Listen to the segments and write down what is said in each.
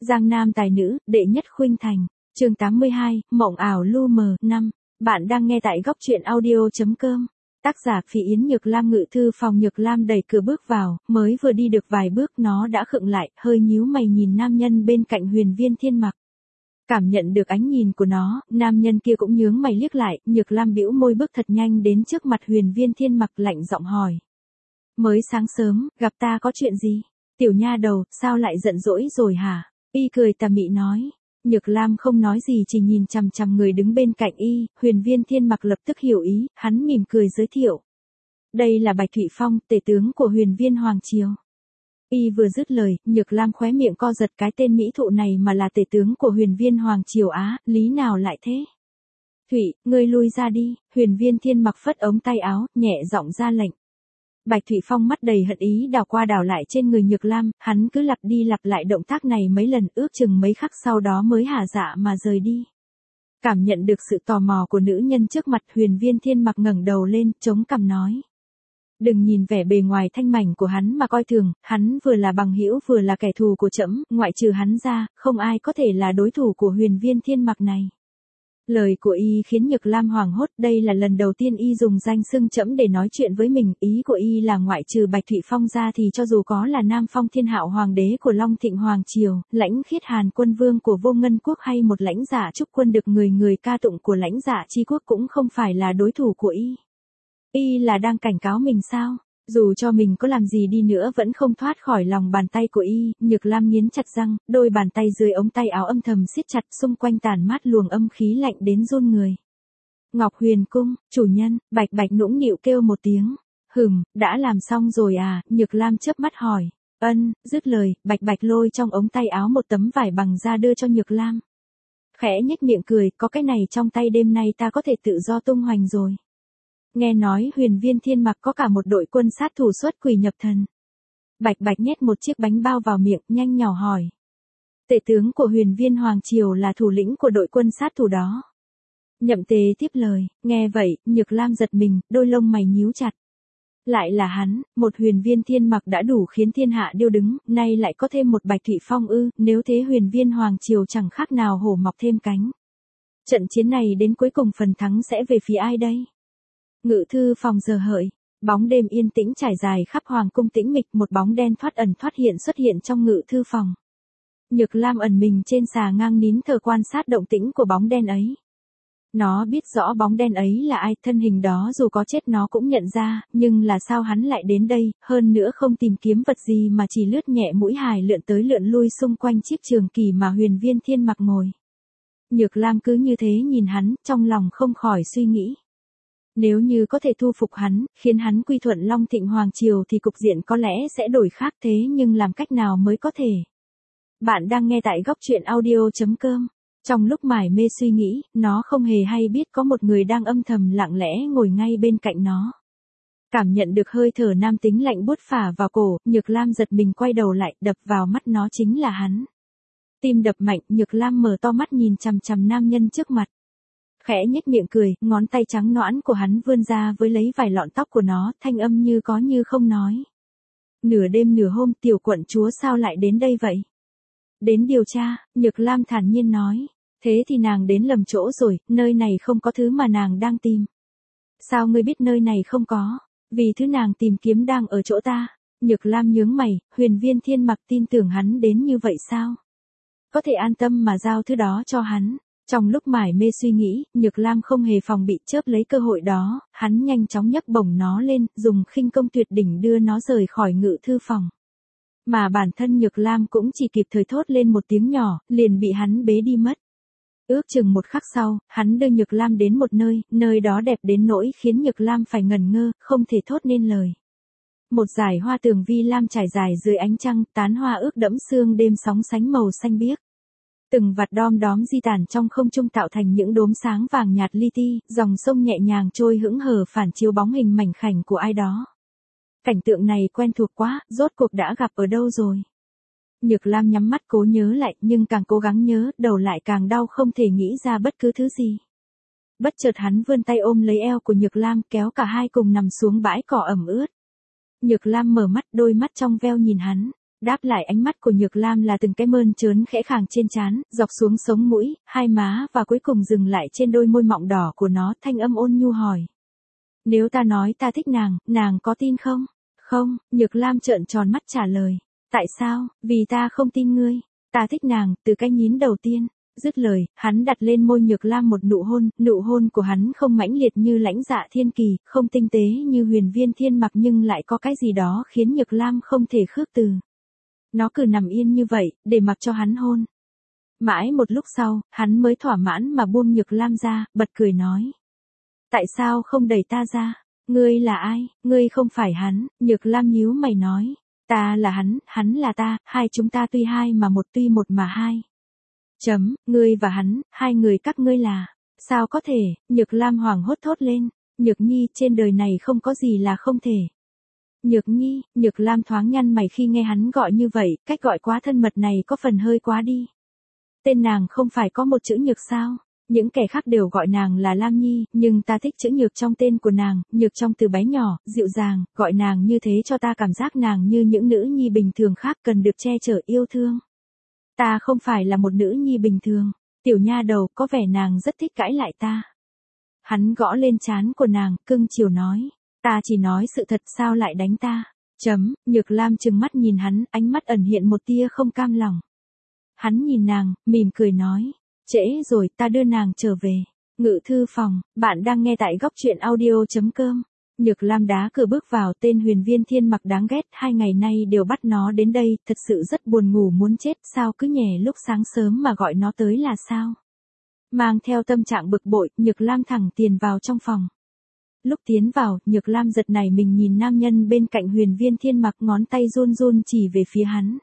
Giang Nam tài nữ, đệ nhất khuynh thành. Chương 82, mộng ảo lu mờ. 5. Bạn đang nghe tại góc truyện audio.com. Tác giả Phỉ Yến. Nhược Lam. Ngự thư phòng. Nhược Lam đẩy cửa bước vào, mới vừa đi được vài bước nó đã khựng lại, hơi nhíu mày nhìn nam nhân bên cạnh Huyền Viên Thiên Mặc. Cảm nhận được ánh nhìn của nó, nam nhân kia cũng nhướng mày liếc lại. Nhược Lam bĩu môi bước thật nhanh đến trước mặt Huyền Viên Thiên Mặc, lạnh giọng hỏi. Mới sáng sớm, gặp ta có chuyện gì? Tiểu nha đầu, sao lại giận dỗi rồi hả? Y cười tà mị nói. Nhược Lam không nói gì, chỉ nhìn chằm chằm người đứng bên cạnh y. Huyền Viên Thiên Mặc lập tức hiểu ý, hắn mỉm cười giới thiệu. Đây là Bạch Thụy Phong, tể tướng của Huyền Viên Hoàng Triều. Y vừa dứt lời, Nhược Lam khóe miệng co giật, cái tên mỹ thụ này mà là tể tướng của Huyền Viên Hoàng Triều á, lý nào lại thế? Thụy, ngươi lui ra đi. Huyền Viên Thiên Mặc phất ống tay áo, nhẹ giọng ra lệnh. Bạch Thụy Phong mắt đầy hận ý đảo qua đảo lại trên người Nhược Lam, hắn cứ lặp đi lặp lại động tác này mấy lần, ước chừng mấy khắc sau đó mới hả dạ mà rời đi. Cảm nhận được sự tò mò của nữ nhân trước mặt, Huyền Viên Thiên Mặc ngẩng đầu lên, chống cằm nói. Đừng nhìn vẻ bề ngoài thanh mảnh của hắn mà coi thường, hắn vừa là bằng hữu vừa là kẻ thù của trẫm, ngoại trừ hắn ra, không ai có thể là đối thủ của Huyền Viên Thiên Mặc này. Lời của y khiến Nhược Lam hoảng hốt, đây là lần đầu tiên y dùng danh xưng trẫm để nói chuyện với mình, ý của y là ngoại trừ Bạch Thụy Phong ra thì cho dù có là Nam Phong Thiên Hạo Hoàng đế của Long Thịnh Hoàng Triều, Lãnh Khiết Hàn Quân Vương của Vô Ngân Quốc hay một lãnh giả trúc quân được người người ca tụng của lãnh giả chi quốc cũng không phải là đối thủ của y. Y là đang cảnh cáo mình sao? Dù cho mình có làm gì đi nữa vẫn không thoát khỏi lòng bàn tay của y. Nhược Lam nghiến chặt răng, đôi bàn tay dưới ống tay áo âm thầm siết chặt, xung quanh tản mát luồng âm khí lạnh đến run người. Ngọc Huyền Cung, chủ nhân. Bạch Bạch nũng nịu kêu một tiếng. Đã làm xong rồi à? Nhược Lam chớp mắt hỏi. Ân. Dứt lời, Bạch Bạch lôi trong ống tay áo một tấm vải bằng da đưa cho Nhược Lam. Khẽ nhếch miệng cười, có cái này trong tay đêm nay ta có thể tự do tung hoành rồi. Nghe nói Huyền Viên Thiên Mặc có cả một đội quân sát thủ xuất quỷ nhập thần. Bạch Bạch nhét một chiếc bánh bao vào miệng, nhanh nhỏ hỏi. Tể tướng của Huyền Viên Hoàng Triều là thủ lĩnh của đội quân sát thủ đó. Nhậm Tế tiếp lời, nghe vậy, Nhược Lam giật mình, đôi lông mày nhíu chặt. Lại là hắn, một Huyền Viên Thiên Mặc đã đủ khiến thiên hạ điêu đứng, nay lại có thêm một Bạch Thụy Phong ư? Nếu thế Huyền Viên Hoàng Triều chẳng khác nào hổ mọc thêm cánh. Trận chiến này đến cuối cùng phần thắng sẽ về phía ai đây? Ngự thư phòng giờ hợi, bóng đêm yên tĩnh trải dài khắp hoàng cung tĩnh mịch, một bóng đen thoát ẩn thoát hiện xuất hiện trong ngự thư phòng. Nhược Lam ẩn mình trên xà ngang nín thở quan sát động tĩnh của bóng đen ấy. Nó biết rõ bóng đen ấy là ai, thân hình đó dù có chết nó cũng nhận ra, nhưng là sao hắn lại đến đây, hơn nữa không tìm kiếm vật gì mà chỉ lướt nhẹ mũi hài lượn tới lượn lui xung quanh chiếc trường kỷ mà Huyền Viên Thiên Mặc ngồi. Nhược Lam cứ như thế nhìn hắn, trong lòng không khỏi suy nghĩ. Nếu như có thể thu phục hắn, khiến hắn quy thuận Long Thịnh Hoàng Triều thì cục diện có lẽ sẽ đổi khác, thế nhưng làm cách nào mới có thể? Bạn đang nghe tại góc truyện audio.com. Trong lúc mải mê suy nghĩ, nó không hề hay biết có một người đang âm thầm lặng lẽ ngồi ngay bên cạnh nó. Cảm nhận được hơi thở nam tính lạnh buốt phả vào cổ, Nhược Lam giật mình quay đầu lại, đập vào mắt nó chính là hắn. Tim đập mạnh, Nhược Lam mở to mắt nhìn chằm chằm nam nhân trước mặt. Khẽ nhếch miệng cười, ngón tay trắng nõn của hắn vươn ra với lấy vài lọn tóc của nó, thanh âm như có như không nói. Nửa đêm nửa hôm, tiểu quận chúa sao lại đến đây vậy? Đến điều tra. Nhược Lam thản nhiên nói. Thế thì nàng đến lầm chỗ rồi, nơi này không có thứ mà nàng đang tìm. Sao ngươi biết nơi này không có? Vì thứ nàng tìm kiếm đang ở chỗ ta. Nhược Lam nhướng mày, Huyền Viên Thiên Mặc tin tưởng hắn đến như vậy sao? Có thể an tâm mà giao thứ đó cho hắn. Trong lúc mải mê suy nghĩ, Nhược Lam không hề phòng bị, chớp lấy cơ hội đó, hắn nhanh chóng nhấc bổng nó lên, dùng khinh công tuyệt đỉnh đưa nó rời khỏi ngự thư phòng. Mà bản thân Nhược Lam cũng chỉ kịp thời thốt lên một tiếng nhỏ, liền bị hắn bế đi mất. Ước chừng một khắc sau, hắn đưa Nhược Lam đến một nơi đó đẹp đến nỗi khiến Nhược Lam phải ngẩn ngơ, không thể thốt nên lời. Một dải hoa tường vi lam trải dài dưới ánh trăng, tán hoa ướt đẫm sương đêm sóng sánh màu xanh biếc. Từng vạt đom đóm di tản trong không trung tạo thành những đốm sáng vàng nhạt li ti, dòng sông nhẹ nhàng trôi hững hờ phản chiếu bóng hình mảnh khảnh của ai đó. Cảnh tượng này quen thuộc quá, rốt cuộc đã gặp ở đâu rồi? Nhược Lam nhắm mắt cố nhớ lại, nhưng càng cố gắng nhớ, đầu lại càng đau không thể nghĩ ra bất cứ thứ gì. Bất chợt hắn vươn tay ôm lấy eo của Nhược Lam, kéo cả hai cùng nằm xuống bãi cỏ ẩm ướt. Nhược Lam mở mắt, đôi mắt trong veo nhìn hắn. Đáp lại ánh mắt của Nhược Lam là từng cái mơn trớn khẽ khàng trên trán, dọc xuống sống mũi, hai má và cuối cùng dừng lại trên đôi môi mọng đỏ của nó, thanh âm ôn nhu hỏi. Nếu ta nói ta thích nàng có tin không? Không, Nhược Lam trợn tròn mắt trả lời. Tại sao? Vì ta không tin ngươi. Ta thích nàng, từ cái nhín đầu tiên. Dứt lời, hắn đặt lên môi Nhược Lam một nụ hôn của hắn không mãnh liệt như Lãnh Dạ Thiên Kỳ, không tinh tế như Huyền Viên Thiên Mặc nhưng lại có cái gì đó khiến Nhược Lam không thể khước từ. Nó cứ nằm yên như vậy, để mặc cho hắn hôn. Mãi một lúc sau, hắn mới thỏa mãn mà buông Nhược Lam ra, bật cười nói. Tại sao không đẩy ta ra? Ngươi là ai? Ngươi không phải hắn, Nhược Lam nhíu mày nói. Ta là hắn là ta, hai chúng ta tuy hai mà một tuy một mà hai. Ngươi và hắn, hai người các ngươi là. Sao có thể? Nhược Lam hoảng hốt thốt lên. Nhược Nhi, trên đời này không có gì là không thể. Nhược Nhi, Nhược Lam thoáng nhăn mày khi nghe hắn gọi như vậy, cách gọi quá thân mật này có phần hơi quá đi. Tên nàng không phải có một chữ Nhược sao? Những kẻ khác đều gọi nàng là Lam Nhi, nhưng ta thích chữ Nhược trong tên của nàng, Nhược trong từ bé nhỏ, dịu dàng, gọi nàng như thế cho ta cảm giác nàng như những nữ nhi bình thường khác cần được che chở yêu thương. Ta không phải là một nữ nhi bình thường, tiểu nha đầu, có vẻ nàng rất thích cãi lại ta. Hắn gõ lên trán của nàng, cưng chiều nói, ta chỉ nói sự thật sao lại đánh ta. Nhược Lam trừng mắt nhìn hắn, ánh mắt ẩn hiện một tia không cam lòng. Hắn nhìn nàng, mỉm cười nói, trễ rồi, ta đưa nàng trở về. Ngự thư phòng, bạn đang nghe tại góc truyện audio.com. Nhược Lam đá cửa bước vào, tên Huyền Viên Thiên Mặc đáng ghét, 2 ngày nay đều bắt nó đến đây, thật sự rất buồn ngủ muốn chết, sao cứ nhè lúc sáng sớm mà gọi nó tới là sao? Mang theo tâm trạng bực bội, Nhược Lam thẳng tiền vào trong phòng. Lúc tiến vào, Nhược Lam giật nảy mình nhìn nam nhân bên cạnh Huyền Viên Thiên Mặc, ngón tay run run chỉ về phía hắn.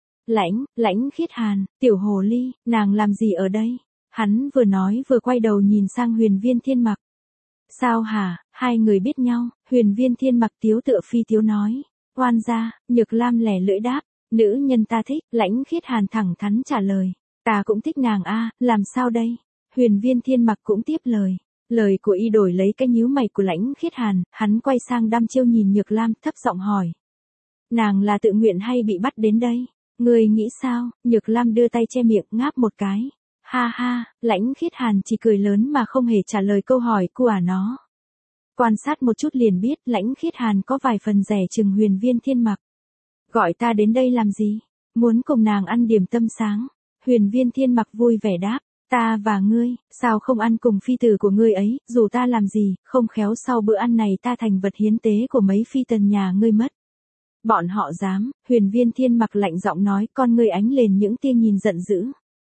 Lãnh Khiết Hàn, tiểu hồ ly, nàng làm gì ở đây? Hắn vừa nói vừa quay đầu nhìn sang Huyền Viên Thiên Mặc. Sao hả, hai người biết nhau? Huyền Viên Thiên Mặc tiếu tựa phi tiếu nói. Oan gia, Nhược Lam lẻ lưỡi đáp. Nữ nhân ta thích, Lãnh Khiết Hàn thẳng thắn trả lời. Ta cũng thích nàng a, làm sao đây? Huyền Viên Thiên Mặc cũng tiếp lời. Lời của y đổi lấy cái nhíu mày của Lãnh Khiết Hàn, hắn quay sang đăm chiêu nhìn Nhược Lam, thấp giọng hỏi. Nàng là tự nguyện hay bị bắt đến đây? Ngươi nghĩ sao? Nhược Lam đưa tay che miệng, ngáp một cái. Ha ha, Lãnh Khiết Hàn chỉ cười lớn mà không hề trả lời câu hỏi của nó. Quan sát một chút liền biết Lãnh Khiết Hàn có vài phần rẻ chừng Huyền Viên Thiên Mặc. Gọi ta đến đây làm gì? Muốn cùng nàng ăn điểm tâm sáng. Huyền Viên Thiên Mặc vui vẻ đáp. Ta và ngươi, sao không ăn cùng phi tử của ngươi ấy, dù ta làm gì, không khéo sau bữa ăn này ta thành vật hiến tế của mấy phi tần nhà ngươi mất. Bọn họ dám, Huyền Viên Thiên Mặc lạnh giọng nói, con ngươi ánh lên những tia nhìn giận dữ.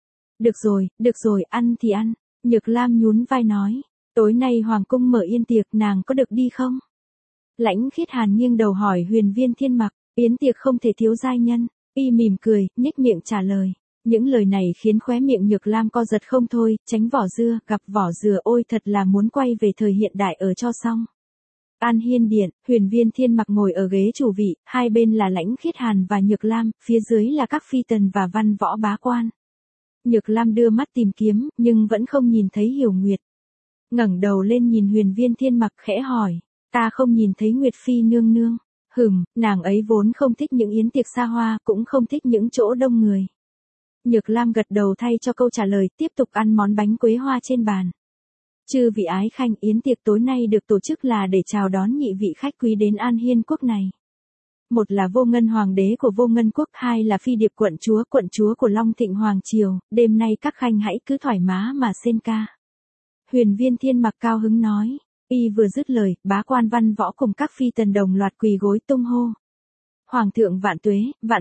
Được rồi, ăn thì ăn. Nhược Lam nhún vai nói, tối nay hoàng cung mở yên tiệc, nàng có được đi không? Lãnh Khiết Hàn nghiêng đầu hỏi Huyền Viên Thiên Mặc, yến tiệc không thể thiếu giai nhân. Y mỉm cười, nhếch miệng trả lời. Những lời này khiến khóe miệng Nhược Lam co giật không thôi, tránh vỏ dưa, gặp vỏ dừa, ôi thật là muốn quay về thời hiện đại ở cho xong. An Hiên Điện, Huyền Viên Thiên Mặc ngồi ở ghế chủ vị, hai bên là Lãnh Khiết Hàn và Nhược Lam, phía dưới là các phi tần và văn võ bá quan. Nhược Lam đưa mắt tìm kiếm, nhưng vẫn không nhìn thấy Hiểu Nguyệt. Ngẩng đầu lên nhìn Huyền Viên Thiên Mặc khẽ hỏi, ta không nhìn thấy Nguyệt Phi nương nương. Nàng ấy vốn không thích những yến tiệc xa hoa, cũng không thích những chỗ đông người. Nhược Lam gật đầu thay cho câu trả lời, tiếp tục ăn món bánh quế hoa trên bàn. Chư vị ái khanh, yến tiệc tối nay được tổ chức là để chào đón nhị vị khách quý đến An Hiên quốc này. Một là Vô Ngân Hoàng đế của Vô Ngân quốc, hai là Phi Điệp quận chúa của Long Thịnh Hoàng triều, đêm nay các khanh hãy cứ thoải mái mà xên ca. Huyền Viên Thiên Mặc cao hứng nói, y vừa dứt lời, bá quan văn võ cùng các phi tần đồng loạt quỳ gối tung hô. Hoàng thượng vạn tuế,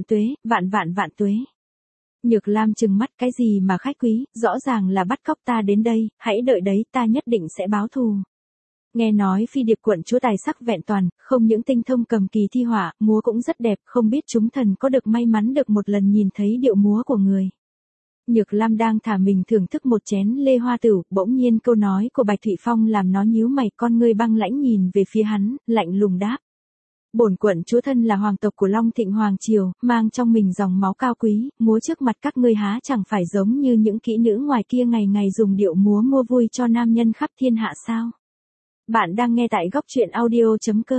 vạn tuế. Nhược Lam trừng mắt, cái gì mà khách quý, rõ ràng là bắt cóc ta đến đây, hãy đợi đấy, ta nhất định sẽ báo thù. Nghe nói Phi Điệp quận chúa tài sắc vẹn toàn, không những tinh thông cầm kỳ thi họa, múa cũng rất đẹp, không biết chúng thần có được may mắn được một lần nhìn thấy điệu múa của người. Nhược Lam đang thả mình thưởng thức một chén lê hoa tửu, bỗng nhiên câu nói của Bạch Thụy Phong làm nó nhíu mày, con ngươi băng lãnh nhìn về phía hắn, lạnh lùng đáp. Bổn quận chúa thân là hoàng tộc của Long Thịnh Hoàng triều, mang trong mình dòng máu cao quý, múa trước mặt các ngươi há chẳng phải giống như những kỹ nữ ngoài kia ngày ngày dùng điệu múa mua vui cho nam nhân khắp thiên hạ sao? Bạn đang nghe tại góc truyện audio.com.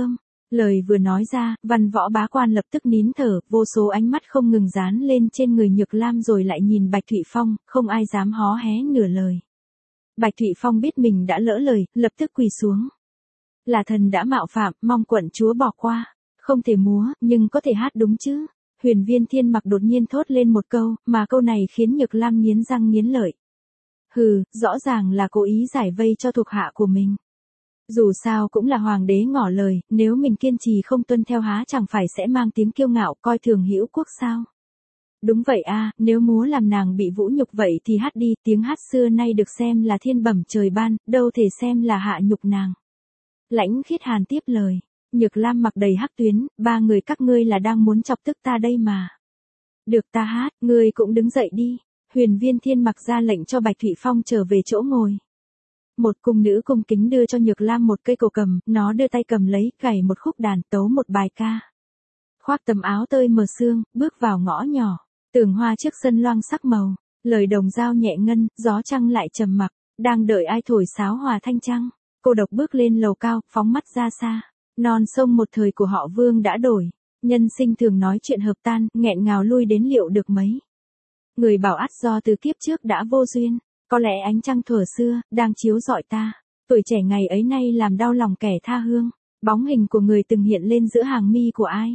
Lời vừa nói ra, văn võ bá quan lập tức nín thở, vô số ánh mắt không ngừng dán lên trên người Nhược Lam rồi lại nhìn Bạch Thụy Phong, không ai dám hó hé nửa lời. Bạch Thụy Phong biết mình đã lỡ lời, lập tức quỳ xuống. Là thần đã mạo phạm, mong quận chúa bỏ qua. Không thể múa, nhưng có thể hát đúng chứ. Huyền Viên Thiên Mặc đột nhiên thốt lên một câu, mà câu này khiến Nhược Lam nghiến răng nghiến lợi. Hừ, rõ ràng là cố ý giải vây cho thuộc hạ của mình. Dù sao cũng là hoàng đế ngỏ lời, nếu mình kiên trì không tuân theo há chẳng phải sẽ mang tiếng kiêu ngạo coi thường hữu quốc sao. Đúng vậy a, nếu múa làm nàng bị vũ nhục vậy thì hát đi, tiếng hát xưa nay được xem là thiên bẩm trời ban, đâu thể xem là hạ nhục nàng. Lãnh Khiết Hàn tiếp lời, Nhược Lam mặt đầy hắc tuyến, ba người các ngươi là đang muốn chọc tức ta đây mà. Được ta hát, ngươi cũng đứng dậy đi. Huyền Viên Thiên Mặc ra lệnh cho Bạch Thụy Phong trở về chỗ ngồi. Một cung nữ cung kính đưa cho Nhược Lam một cây cổ cầm, nó đưa tay cầm lấy, gảy một khúc đàn, tấu một bài ca. Khoác tấm áo tơi mờ sương, bước vào ngõ nhỏ, tường hoa trước sân loang sắc màu, lời đồng dao nhẹ ngân, gió trăng lại trầm mặc, đang đợi ai thổi sáo hòa thanh trăng. Cô độc bước lên lầu cao, phóng mắt ra xa, non sông một thời của họ Vương đã đổi, nhân sinh thường nói chuyện hợp tan, nghẹn ngào lui đến liệu được mấy. Người bảo ắt do từ kiếp trước đã vô duyên. Có lẽ ánh trăng thuở xưa, đang chiếu rọi ta. Tuổi trẻ ngày ấy nay làm đau lòng kẻ tha hương. Bóng hình của người từng hiện lên giữa hàng mi của ai.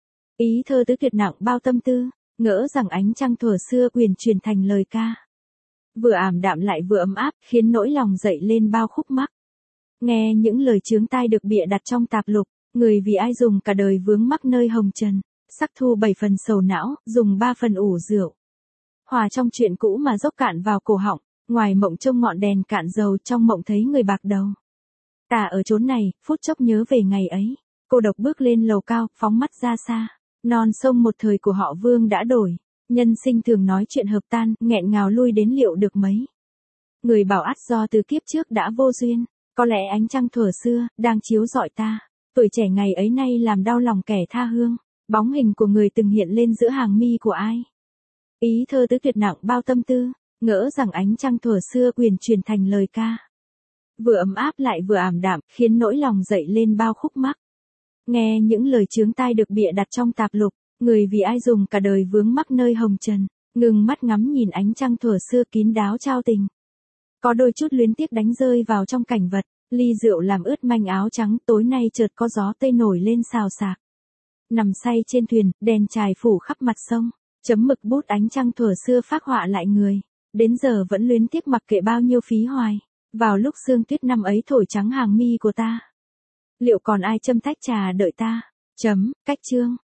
Ý thơ tứ tuyệt nặng bao tâm tư. Ngỡ rằng ánh trăng thuở xưa quyền truyền thành lời ca. Vừa ảm đạm lại vừa ấm áp, khiến nỗi lòng dậy lên bao khúc mắc. Nghe những lời chướng tai được bịa đặt trong tạp lục. Người vì ai dùng cả đời vướng mắc nơi hồng trần. Sắc thu 7 phần sầu não, dùng 3 phần ủ rượu. Hòa trong chuyện cũ mà dốc cạn vào cổ họng. Ngoài mộng trông ngọn đèn cạn dầu, trong mộng thấy người bạc đầu. Ta ở chốn này, phút chốc nhớ về ngày ấy. Cô độc bước lên lầu cao, phóng mắt ra xa. Non sông một thời của họ Vương đã đổi. Nhân sinh thường nói chuyện hợp tan, nghẹn ngào lui đến liệu được mấy. Người bảo ắt do từ kiếp trước đã vô duyên. Có lẽ ánh trăng thuở xưa, đang chiếu rọi ta. Tuổi trẻ ngày ấy nay làm đau lòng kẻ tha hương. Bóng hình của người từng hiện lên giữa hàng mi của ai. Ý thơ tứ tuyệt nặng bao tâm tư. Ngỡ rằng ánh trăng thuở xưa quyền truyền thành lời ca. Vừa ấm áp lại vừa ảm đạm, khiến nỗi lòng dậy lên bao khúc mắc. Nghe những lời chướng tai được bịa đặt trong tạp lục, người vì ai dùng cả đời vướng mắc nơi hồng trần, ngừng mắt ngắm nhìn ánh trăng thuở xưa kín đáo trao tình. Có đôi chút luyến tiếc đánh rơi vào trong cảnh vật, ly rượu làm ướt manh áo trắng, tối nay chợt có gió tây nổi lên xào xạc. Nằm say trên thuyền, đèn chài phủ khắp mặt sông, chấm mực bút ánh trăng thuở xưa phác họa lại người. Đến giờ vẫn luyến tiếc mặc kệ bao nhiêu phí hoài. Vào lúc sương tuyết năm ấy thổi trắng hàng mi của ta. Liệu còn ai châm tách trà đợi ta? Cách chương.